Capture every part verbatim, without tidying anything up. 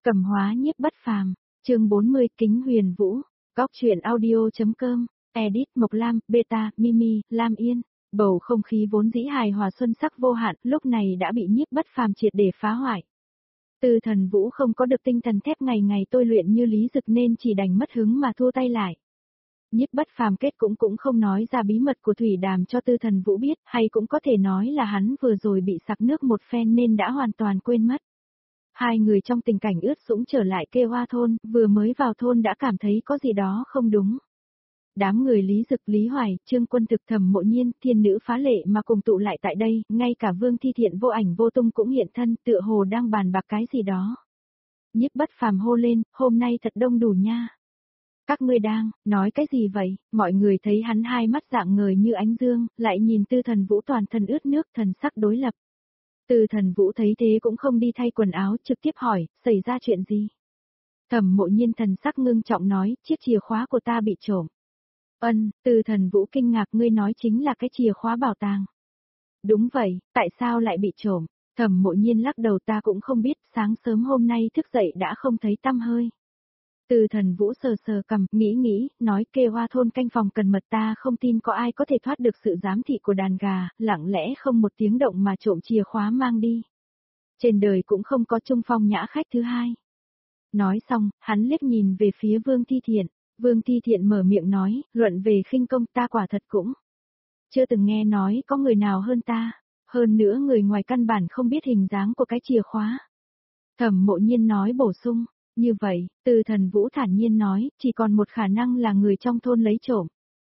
Cầm hóa nhiếp bất phàm, chương bốn mươi Kính Huyền Vũ, Góc truyện audio.com, edit Mộc Lam, Beta, Mimi, Lam Yên. Bầu không khí vốn dĩ hài hòa xuân sắc vô hạn, lúc này đã bị nhiếp bất phàm triệt để phá hoại. Từ Thần Vũ không có được tinh thần thép ngày ngày tôi luyện như Lý Dực nên chỉ đành mất hứng mà thua tay lại. Nhiếp bất phàm kết cũng cũng không nói ra bí mật của Thủy Đàm cho Tư Thần Vũ biết, hay cũng có thể nói là hắn vừa rồi bị sặc nước một phen nên đã hoàn toàn quên mất. Hai người trong tình cảnh ướt sũng trở lại Kê Hoa thôn, vừa mới vào thôn đã cảm thấy có gì đó không đúng. Đám người Lý Dực, Lý Hoài, Trương Quân Thực, Thẩm Mộ Nhiên, thiên nữ phá lệ mà cùng tụ lại tại đây, ngay cả Vương Thi Thiện vô ảnh vô tung cũng hiện thân, tựa hồ đang bàn bạc cái gì đó. Nhiếp bất phàm hô lên, hôm nay thật đông đủ nha. Các ngươi đang, nói cái gì vậy? Mọi người thấy hắn hai mắt dạng ngời như ánh dương, lại nhìn Tư Thần Vũ toàn thân ướt nước, thần sắc đối lập. Tư Thần Vũ thấy thế cũng không đi thay quần áo, trực tiếp hỏi, xảy ra chuyện gì? Thẩm Mộ Nhiên thần sắc ngưng trọng nói, chiếc chìa khóa của ta bị trộm. Ân, Tư Thần Vũ kinh ngạc, ngươi nói chính là cái chìa khóa bảo tàng. Đúng vậy, tại sao lại bị trộm? Thẩm Mộ Nhiên lắc đầu, ta cũng không biết, sáng sớm hôm nay thức dậy đã không thấy tăm hơi. Tư Thần Vũ sờ sờ cằm, nghĩ nghĩ, nói Kê Hoa thôn canh phòng cần mật, ta không tin có ai có thể thoát được sự giám thị của đàn gà, lặng lẽ không một tiếng động mà trộm chìa khóa mang đi. Trên đời cũng không có Trung Phong nhã khách thứ hai. Nói xong, hắn liếc nhìn về phía Vương Thi Thiện. Vương Thi Thiện mở miệng nói, luận về khinh công ta quả thật cũng chưa từng nghe nói có người nào hơn ta, hơn nữa người ngoài căn bản không biết hình dáng của cái chìa khóa. Thẩm Mộ Nhiên nói bổ sung, như vậy, Tư Thần Vũ thản nhiên nói, chỉ còn một khả năng là người trong thôn lấy trộm.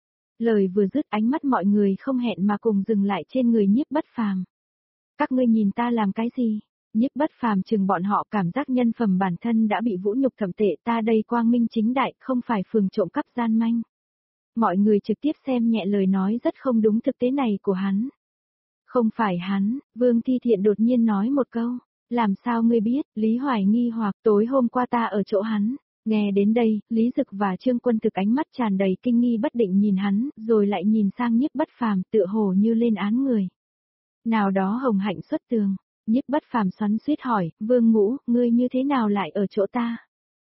Lời vừa dứt, ánh mắt mọi người không hẹn mà cùng dừng lại trên người nhiếp bất phàm. Các ngươi nhìn ta làm cái gì? Nhiếp bất phàm chừng bọn họ, cảm giác nhân phẩm bản thân đã bị vũ nhục thậm tệ, ta đây quang minh chính đại, không phải phường trộm cắp gian manh. Mọi người trực tiếp xem nhẹ lời nói rất không đúng thực tế này của hắn. Không phải hắn, Vương Thi Thiện đột nhiên nói một câu, làm sao ngươi biết? Lý Hoài nghi hoặc, tối hôm qua ta ở chỗ hắn. Nghe đến đây, Lý Dực và Trương Quân Thực ánh mắt tràn đầy kinh nghi bất định nhìn hắn, rồi lại nhìn sang nhiếp bất phàm, tựa hồ như lên án người. Nào đó hồng hạnh xuất tường. Nhiếp bất phàm xoắn xuýt hỏi, Vương Ngũ, ngươi như thế nào lại ở chỗ ta?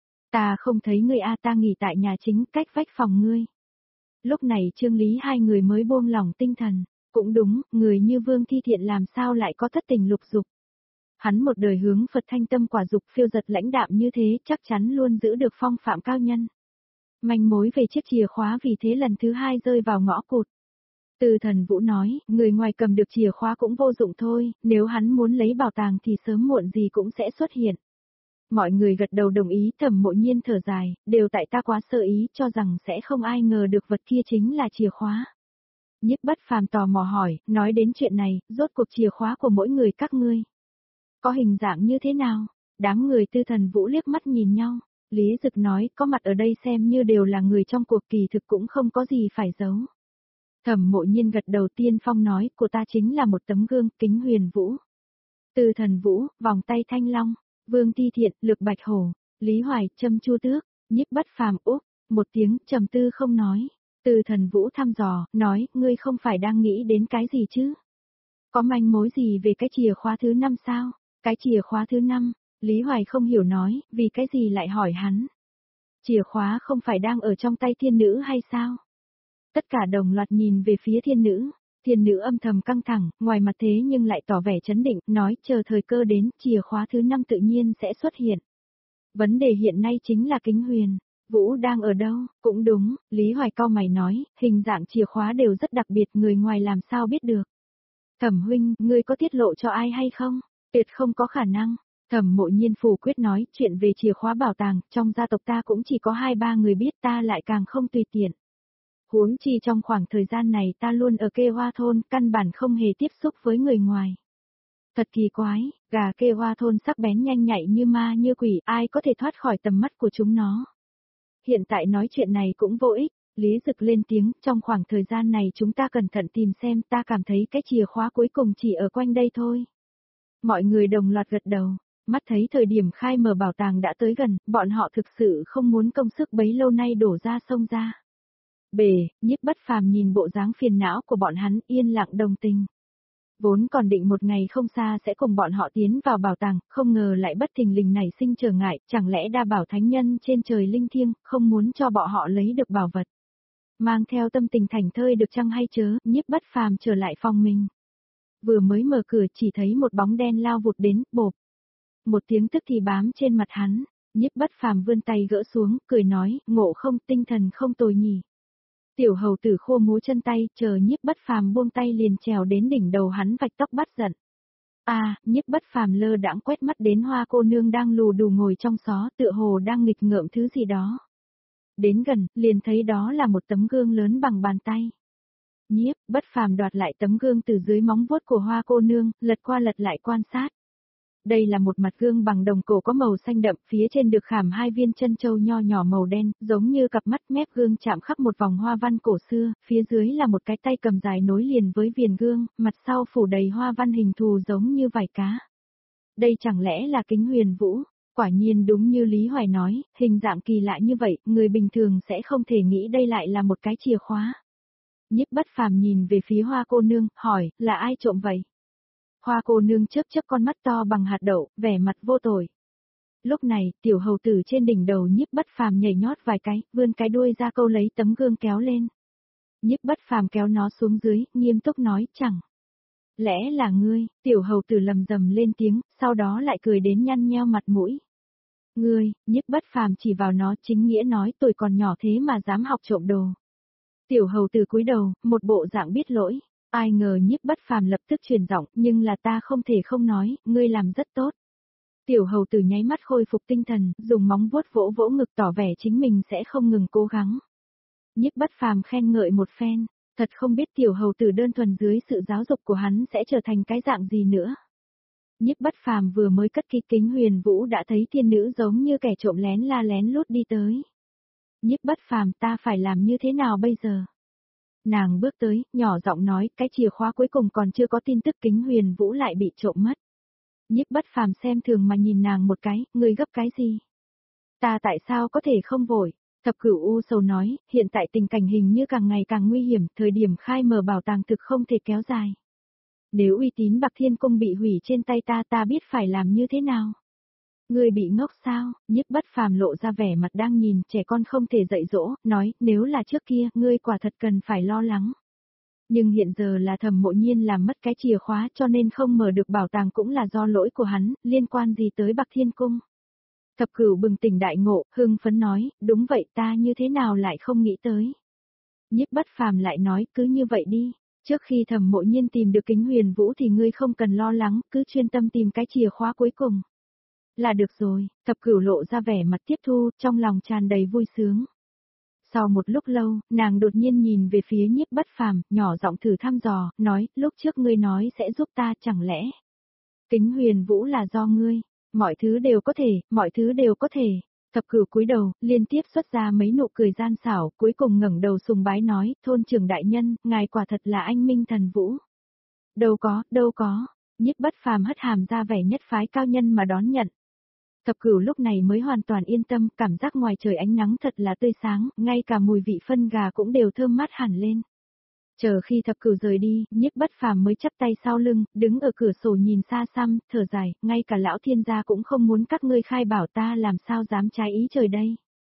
Ta không thấy ngươi a, ta nghỉ tại nhà chính, cách vách phòng ngươi. Lúc này Trương Lý hai người mới buông lỏng tinh thần, cũng đúng, người như Vương Thi Thiện làm sao lại có thất tình lục dục. Hắn một đời hướng Phật thanh tâm quả dục phiêu giật lãnh đạm như thế, chắc chắn luôn giữ được phong phạm cao nhân. Manh mối về chiếc chìa khóa vì thế lần thứ hai rơi vào ngõ cụt. Tư Thần Vũ nói, người ngoài cầm được chìa khóa cũng vô dụng thôi, nếu hắn muốn lấy bảo tàng thì sớm muộn gì cũng sẽ xuất hiện. Mọi người gật đầu đồng ý, Thẩm Mộ Nhiên thở dài, đều tại ta quá sơ ý, cho rằng sẽ không ai ngờ được vật kia chính là chìa khóa. Nhiếp bất phàm tò mò hỏi, nói đến chuyện này, rốt cuộc chìa khóa của mỗi người các ngươi có hình dạng như thế nào? Đám người Tư Thần Vũ liếc mắt nhìn nhau. Lý Dực nói, có mặt ở đây xem như đều là người trong cuộc, kỳ thực cũng không có gì phải giấu. Thẩm Mộ Nhiên gật đầu, tiên phong nói, của ta chính là một tấm gương, Kính Huyền Vũ. Tư Thần Vũ, vòng tay thanh long. Vương Thi Thiện, lực bạch hổ. Lý Hoài, châm chu tước. Nhiếp bất phàm, úp, một tiếng, trầm tư không nói. Tư Thần Vũ thăm dò, nói, ngươi không phải đang nghĩ đến cái gì chứ? Có manh mối gì về cái chìa khóa thứ năm sao? Cái chìa khóa thứ năm, Lý Hoài không hiểu nói, vì cái gì lại hỏi hắn? Chìa khóa không phải đang ở trong tay thiên nữ hay sao? Tất cả đồng loạt nhìn về phía thiên nữ, thiên nữ âm thầm căng thẳng, ngoài mặt thế nhưng lại tỏ vẻ chấn định, nói chờ thời cơ đến, chìa khóa thứ năm tự nhiên sẽ xuất hiện. Vấn đề hiện nay chính là Kính Huyền Vũ đang ở đâu? Cũng đúng, Lý Hoài cau mày nói, hình dạng chìa khóa đều rất đặc biệt, người ngoài làm sao biết được. Thẩm huynh, ngươi có tiết lộ cho ai hay không? Tuyệt không có khả năng. Thẩm Mộ Nhiên phủ quyết nói, chuyện về chìa khóa bảo tàng, trong gia tộc ta cũng chỉ có hai ba người biết, ta lại càng không tùy tiện. Huống chi trong khoảng thời gian này ta luôn ở Kê Hoa thôn, căn bản không hề tiếp xúc với người ngoài. Thật kỳ quái, gà Kê Hoa thôn sắc bén nhanh nhạy như ma như quỷ, ai có thể thoát khỏi tầm mắt của chúng nó. Hiện tại nói chuyện này cũng vô ích, Lý Dực lên tiếng, trong khoảng thời gian này chúng ta cẩn thận tìm xem, ta cảm thấy cái chìa khóa cuối cùng chỉ ở quanh đây thôi. Mọi người đồng loạt gật đầu, mắt thấy thời điểm khai mở bảo tàng đã tới gần, bọn họ thực sự không muốn công sức bấy lâu nay đổ ra sông ra. Bề, nhiếp bất phàm nhìn bộ dáng phiền não của bọn hắn, yên lặng đồng tình. Vốn còn định một ngày không xa sẽ cùng bọn họ tiến vào bảo tàng, không ngờ lại bất thình lình nảy sinh trở ngại, chẳng lẽ đa bảo thánh nhân trên trời linh thiêng, không muốn cho bọn họ lấy được bảo vật. Mang theo tâm tình thảnh thơi được chăng hay chớ, Nhiếp Bất Phàm trở lại phòng mình. Vừa mới mở cửa chỉ thấy một bóng đen lao vụt đến, bộp. Một tiếng tức thì bám trên mặt hắn, Nhiếp Bất Phàm vươn tay gỡ xuống, cười nói, Ngộ Không, tinh thần không tồi nhỉ. Tiểu hầu tử khô múa chân tay, chờ Nhiếp Bất Phàm buông tay liền trèo đến đỉnh đầu hắn vạch tóc bắt giận. A, à, Nhiếp Bất Phàm lơ đãng quét mắt đến Hoa cô nương đang lù đù ngồi trong xó, tựa hồ đang nghịch ngợm thứ gì đó. Đến gần, liền thấy đó là một tấm gương lớn bằng bàn tay. Nhiếp Bất Phàm đoạt lại tấm gương từ dưới móng vuốt của Hoa cô nương, lật qua lật lại quan sát. Đây là một mặt gương bằng đồng cổ có màu xanh đậm, phía trên được khảm hai viên chân châu nho nhỏ màu đen, giống như cặp mắt, mép gương chạm khắc một vòng hoa văn cổ xưa, phía dưới là một cái tay cầm dài nối liền với viền gương, mặt sau phủ đầy hoa văn hình thù giống như vảy cá. Đây chẳng lẽ là kính huyền vũ? Quả nhiên đúng như Lý Hoài nói, hình dạng kỳ lạ như vậy, người bình thường sẽ không thể nghĩ đây lại là một cái chìa khóa. Nhiếp Bất Phàm nhìn về phía Hoa cô nương, hỏi, là ai trộm vậy? Hoa cô nương chớp chớp con mắt to bằng hạt đậu, vẻ mặt vô tội. Lúc này, tiểu hầu tử trên đỉnh đầu Nhiếp Bất Phàm nhảy nhót vài cái, vươn cái đuôi ra câu lấy tấm gương kéo lên. Nhiếp Bất Phàm kéo nó xuống dưới, nghiêm túc nói, chẳng lẽ là ngươi? Tiểu hầu tử lầm rầm lên tiếng, sau đó lại cười đến nhăn nheo mặt mũi. Ngươi, Nhiếp Bất Phàm chỉ vào nó, chính nghĩa nói, tuổi còn nhỏ thế mà dám học trộm đồ. Tiểu hầu tử cúi đầu, một bộ dạng biết lỗi. Ai ngờ Nhiếp Bất Phàm lập tức truyền giọng, nhưng là ta không thể không nói, ngươi làm rất tốt. Tiểu hầu tử nháy mắt khôi phục tinh thần, dùng móng vuốt vỗ vỗ ngực tỏ vẻ chính mình sẽ không ngừng cố gắng. Nhiếp Bất Phàm khen ngợi một phen, thật không biết tiểu hầu tử đơn thuần dưới sự giáo dục của hắn sẽ trở thành cái dạng gì nữa. Nhiếp Bất Phàm vừa mới cất kỹ kính huyền vũ đã thấy thiên nữ giống như kẻ trộm lén la lén lút đi tới. Nhiếp Bất Phàm, ta phải làm như thế nào bây giờ? Nàng bước tới, nhỏ giọng nói, cái chìa khóa cuối cùng còn chưa có tin tức kính huyền vũ lại bị trộm mất. Nhiếp Bất Phàm xem thường mà nhìn nàng một cái, ngươi gấp cái gì? Ta tại sao có thể không vội? Thập Cửu u sầu nói, hiện tại tình cảnh hình như càng ngày càng nguy hiểm, thời điểm khai mở bảo tàng thực không thể kéo dài. Nếu uy tín Bạc Thiên Cung bị hủy trên tay ta, ta biết phải làm như thế nào? Ngươi bị ngốc sao? Nhiếp Bất Phàm lộ ra vẻ mặt đang nhìn, trẻ con không thể dạy dỗ, nói, nếu là trước kia, ngươi quả thật cần phải lo lắng. Nhưng hiện giờ là Thẩm Mộ Nhiên làm mất cái chìa khóa cho nên không mở được bảo tàng cũng là do lỗi của hắn, liên quan gì tới Bạc Thiên Cung. Thập Cửu bừng tỉnh đại ngộ, hưng phấn nói, đúng vậy, ta như thế nào lại không nghĩ tới. Nhiếp Bất Phàm lại nói, cứ như vậy đi, trước khi Thẩm Mộ Nhiên tìm được kính huyền vũ thì ngươi không cần lo lắng, cứ chuyên tâm tìm cái chìa khóa cuối cùng. Là được rồi, Thập Cửu lộ ra vẻ mặt tiếp thu, trong lòng tràn đầy vui sướng. Sau một lúc lâu, nàng đột nhiên nhìn về phía Nhiếp Bất Phàm, nhỏ giọng thử thăm dò, nói, lúc trước ngươi nói sẽ giúp ta, chẳng lẽ kính huyền vũ là do ngươi? Mọi thứ đều có thể, mọi thứ đều có thể. Thập Cửu cúi đầu, liên tiếp xuất ra mấy nụ cười gian xảo, cuối cùng ngẩng đầu sùng bái nói, thôn trưởng đại nhân, ngài quả thật là anh minh thần vũ. Đâu có, đâu có. Nhiếp Bất Phàm hất hàm ra vẻ nhất phái cao nhân mà đón nhận. Thập Cửu lúc này mới hoàn toàn yên tâm, cảm giác ngoài trời ánh nắng thật là tươi sáng, ngay cả mùi vị phân gà cũng đều thơm mát hẳn lên. Chờ khi Thập Cửu rời đi, Nhiếp Bất Phàm mới chắp tay sau lưng, đứng ở cửa sổ nhìn xa xăm, thở dài, ngay cả lão thiên gia cũng không muốn các ngươi khai bảo ta làm sao dám trái ý trời đây.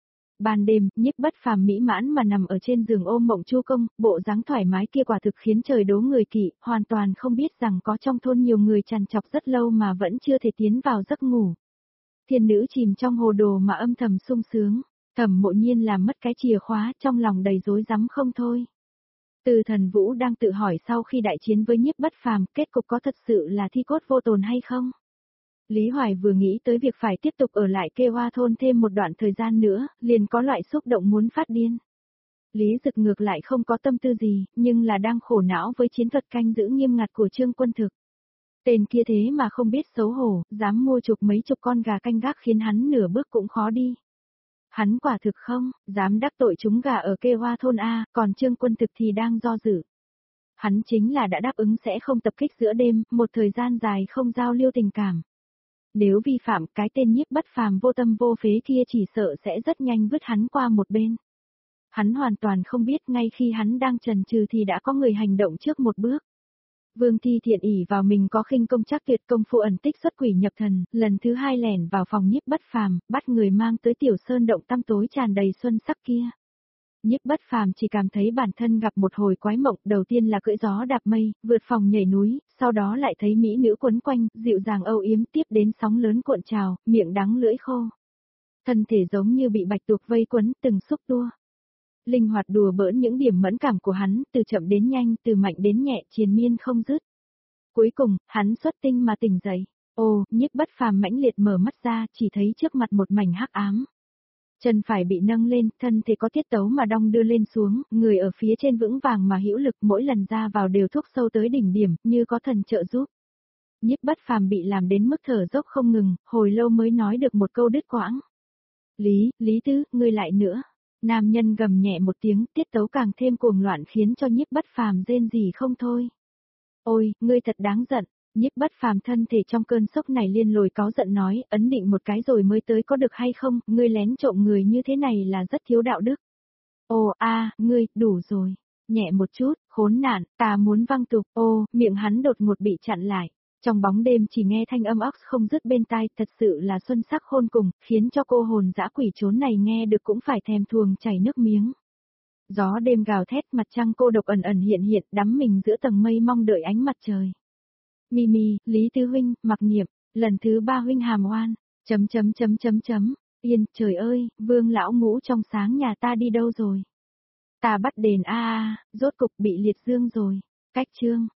Ban đêm, Nhiếp Bất Phàm mỹ mãn mà nằm ở trên giường ôm Mộng Chu Công, bộ dáng thoải mái kia quả thực khiến trời đố người kỵ, hoàn toàn không biết rằng có trong thôn nhiều người trằn trọc rất lâu mà vẫn chưa thể tiến vào giấc ngủ. Thiên nữ chìm trong hồ đồ mà âm thầm sung sướng, Thẩm Mộ Nhiên làm mất cái chìa khóa, trong lòng đầy rối rắm không thôi. Từ Thần Vũ đang tự hỏi sau khi đại chiến với Nhiếp Bất Phàm, kết cục có thật sự là thi cốt vô tồn hay không? Lý Hoài vừa nghĩ tới việc phải tiếp tục ở lại Kê Hoa thôn thêm một đoạn thời gian nữa, liền có loại xúc động muốn phát điên. Lý Dực ngược lại không có tâm tư gì, nhưng là đang khổ não với chiến thuật canh giữ nghiêm ngặt của Trương Quân Thực. Tên kia thế mà không biết xấu hổ, dám mua chục mấy chục con gà canh gác khiến hắn nửa bước cũng khó đi. Hắn quả thực không, dám đắc tội chúng gà ở Kê Hoa thôn A, còn Trương Quân Thực thì đang do dự. Hắn chính là đã đáp ứng sẽ không tập kích giữa đêm, một thời gian dài không giao lưu tình cảm. Nếu vi phạm, cái tên Nhiếp Bất Phàm vô tâm vô phế kia chỉ sợ sẽ rất nhanh vứt hắn qua một bên. Hắn hoàn toàn không biết ngay khi hắn đang chần chừ thì đã có người hành động trước một bước. Vương Thi Thiện ỷ vào mình có khinh công chắc tuyệt công phu ẩn tích xuất quỷ nhập thần, lần thứ hai lẻn vào phòng Nhiếp Bất Phàm, bắt người mang tới tiểu sơn động tăm tối tràn đầy xuân sắc kia. Nhiếp Bất Phàm chỉ cảm thấy bản thân gặp một hồi quái mộng, đầu tiên là cưỡi gió đạp mây, vượt phòng nhảy núi, sau đó lại thấy mỹ nữ quấn quanh, dịu dàng âu yếm, tiếp đến sóng lớn cuộn trào, miệng đắng lưỡi khô. Thân thể giống như bị bạch tuộc vây quấn, từng xúc tua. Linh hoạt đùa bỡn những điểm mẫn cảm của hắn, từ chậm đến nhanh, từ mạnh đến nhẹ, triền miên không dứt. Cuối cùng, hắn xuất tinh mà tỉnh dậy. Ô, Nhiếp Bất Phàm mãnh liệt mở mắt ra, chỉ thấy trước mặt một mảnh hắc ám. Chân phải bị nâng lên, thân thể có tiết tấu mà đong đưa lên xuống, người ở phía trên vững vàng mà hữu lực, mỗi lần ra vào đều thúc sâu tới đỉnh điểm, như có thần trợ giúp. Nhiếp Bất Phàm bị làm đến mức thở dốc không ngừng, hồi lâu mới nói được một câu đứt quãng. Lý, Lý Tứ, ngươi lại nữa. Nam nhân gầm nhẹ một tiếng, tiết tấu càng thêm cuồng loạn khiến cho Nhiếp Bất Phàm rên rỉ không thôi. Ôi, ngươi thật đáng giận. Nhiếp Bất Phàm thân thể trong cơn sốc này liên lồi cáu giận nói, ấn định một cái rồi mới tới có được hay không, ngươi lén trộm người như thế này là rất thiếu đạo đức. Ồ a, ngươi, đủ rồi. Nhẹ một chút, khốn nạn, ta muốn văng tục, ô, miệng hắn đột ngột bị chặn lại. Trong bóng đêm chỉ nghe thanh âm óc không dứt bên tai, thật sự là xuân sắc khôn cùng, khiến cho cô hồn dã quỷ trốn này nghe được cũng phải thèm thuồng chảy nước miếng. Gió đêm gào thét, mặt trăng cô độc ẩn ẩn hiện hiện, đắm mình giữa tầng mây mong đợi ánh mặt trời. Mimi, Lý Tư huynh, Mặc Niệm, lần thứ ba huynh hàm oan, chấm chấm chấm chấm chấm, yên, trời ơi, Vương lão ngũ trong sáng nhà ta đi đâu rồi? Ta bắt đền a a, rốt cục bị liệt dương rồi. Cách chương